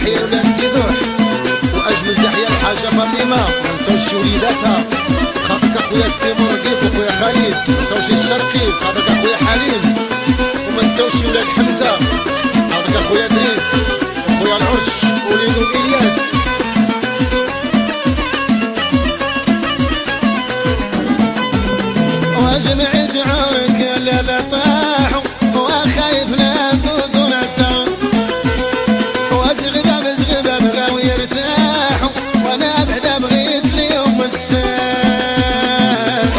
تحية لولاد سيدوح، واجمل تحية للحاجة فاطمة، منساوش وليداتها خاطرك اخويا السيمون رقيق واخويا خالد، منساوش الشرقي خاطرك اخويا حليم، ومنساوش ولاد حمزة خاطرك اخويا دريس واخويا العرش وليدو الياس. واجمع شعورك يا لا طاحوا وخايف لا تزول عسى، واشغباب بغاو يرتاحوا وانا بعدا بغيت ليهم مستاح.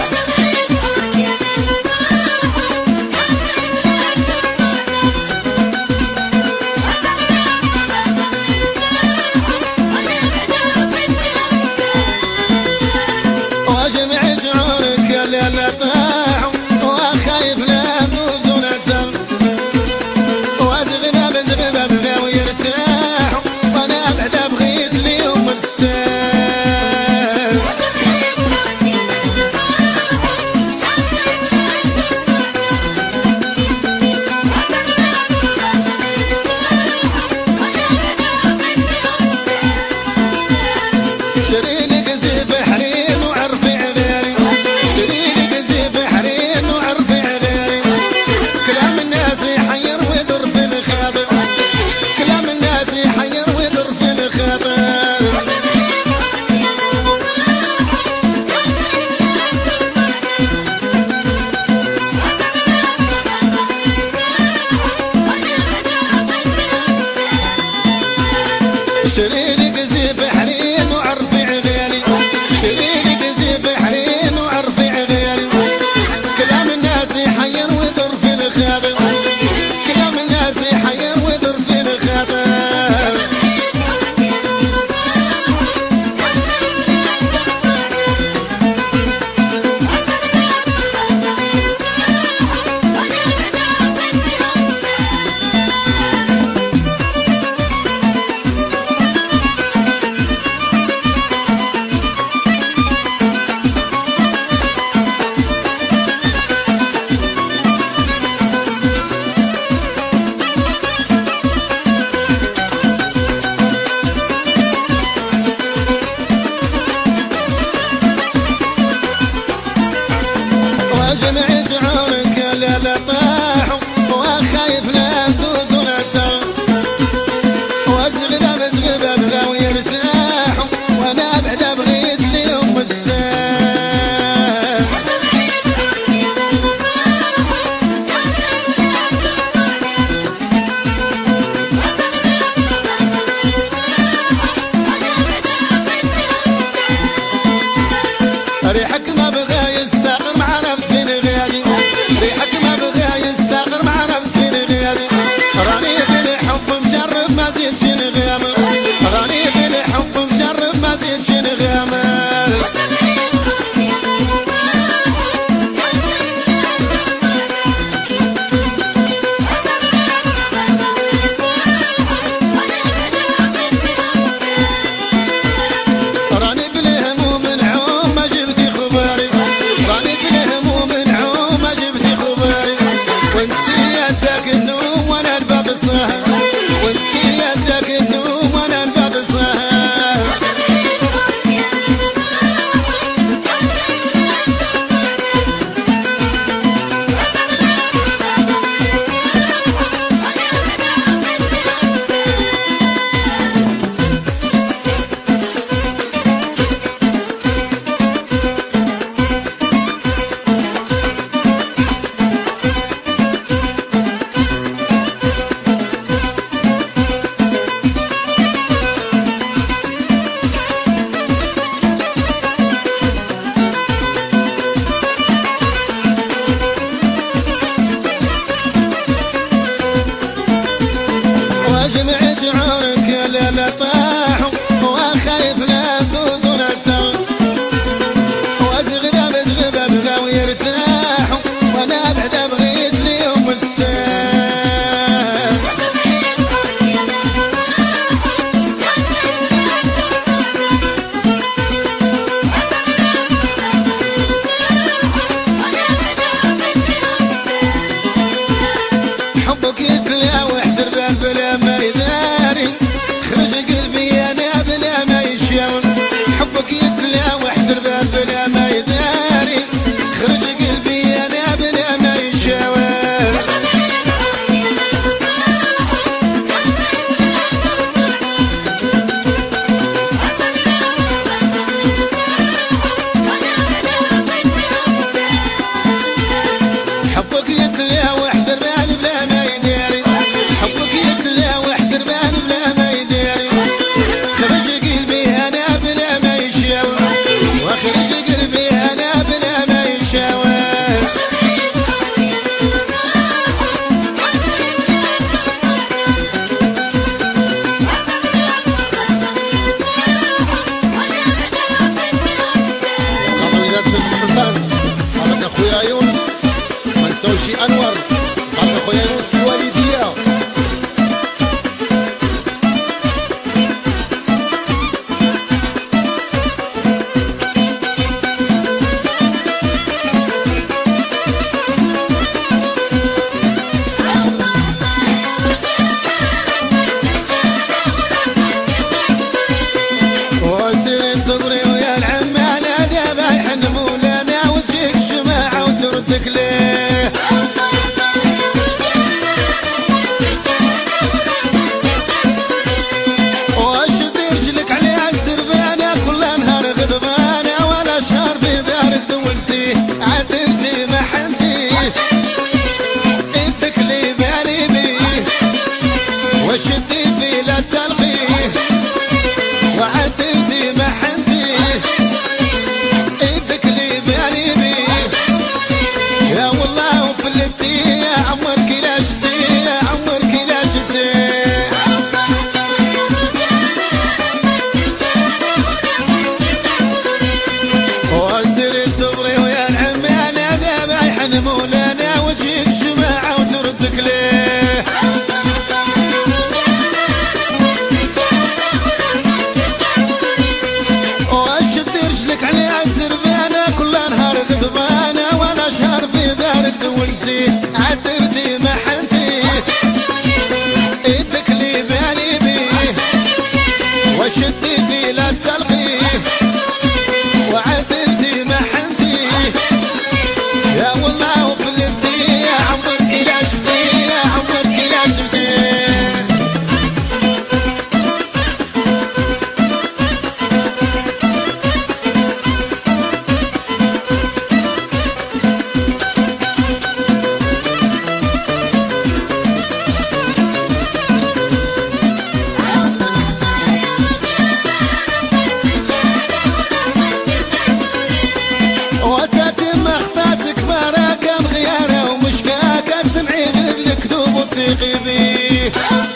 وتيقي بيه.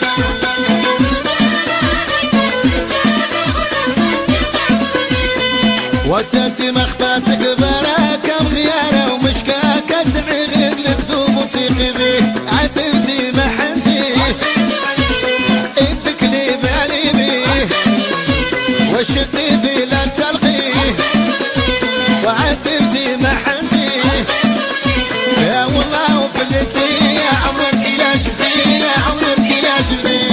وتاتي مخباتك براكة مخيانة ومشكاكة تبعي غير الكذوب وتيقي بيه. عذبتي محنتي ايدك لي بالي بيه وشدي بيه لا تلقيه. وعذبتي محنتي يا والله وفلتي يا عمرك لا شفتي يا عمرك لا شفتي.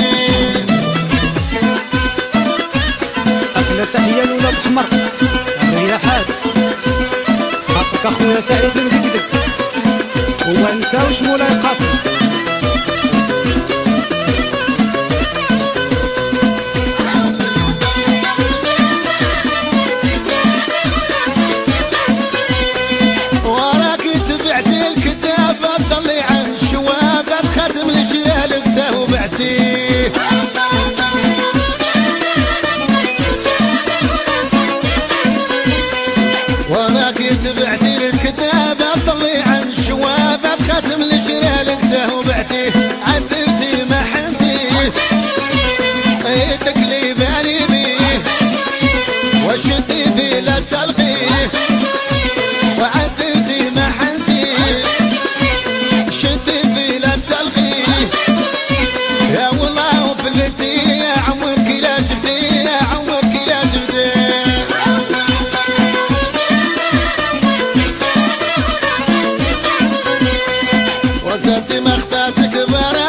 أكلة تحية لولاد حمر يا حاج حقك اخويا سعيد المدقدق وما نساوش مولاي قاسم. وراكي تبعتي الكتابة تضلي عن شوابة بختم الجلال بته وبعتيه. وراكي تبعتي الكتابة تضلي عن شوابة بختم الجلال بته وبعتيه. عذبتي محنتي ايدك لي بالي بيه وشدي فيه لا تلقيه. وعذبتي محنتي شدي فيه لا تلقيه. يا والله وفلتي يا عمرك لا شفتي يا عمرك لا شفتي. وتاتي مخطاتك برا